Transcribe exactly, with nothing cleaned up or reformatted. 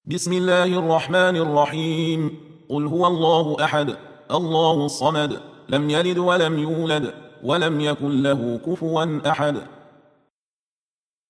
بسم الله الرحمن الرحيم. قل هو الله أحد الله الصمد لم يلد ولم يولد ولم يكن له كفوا أحد.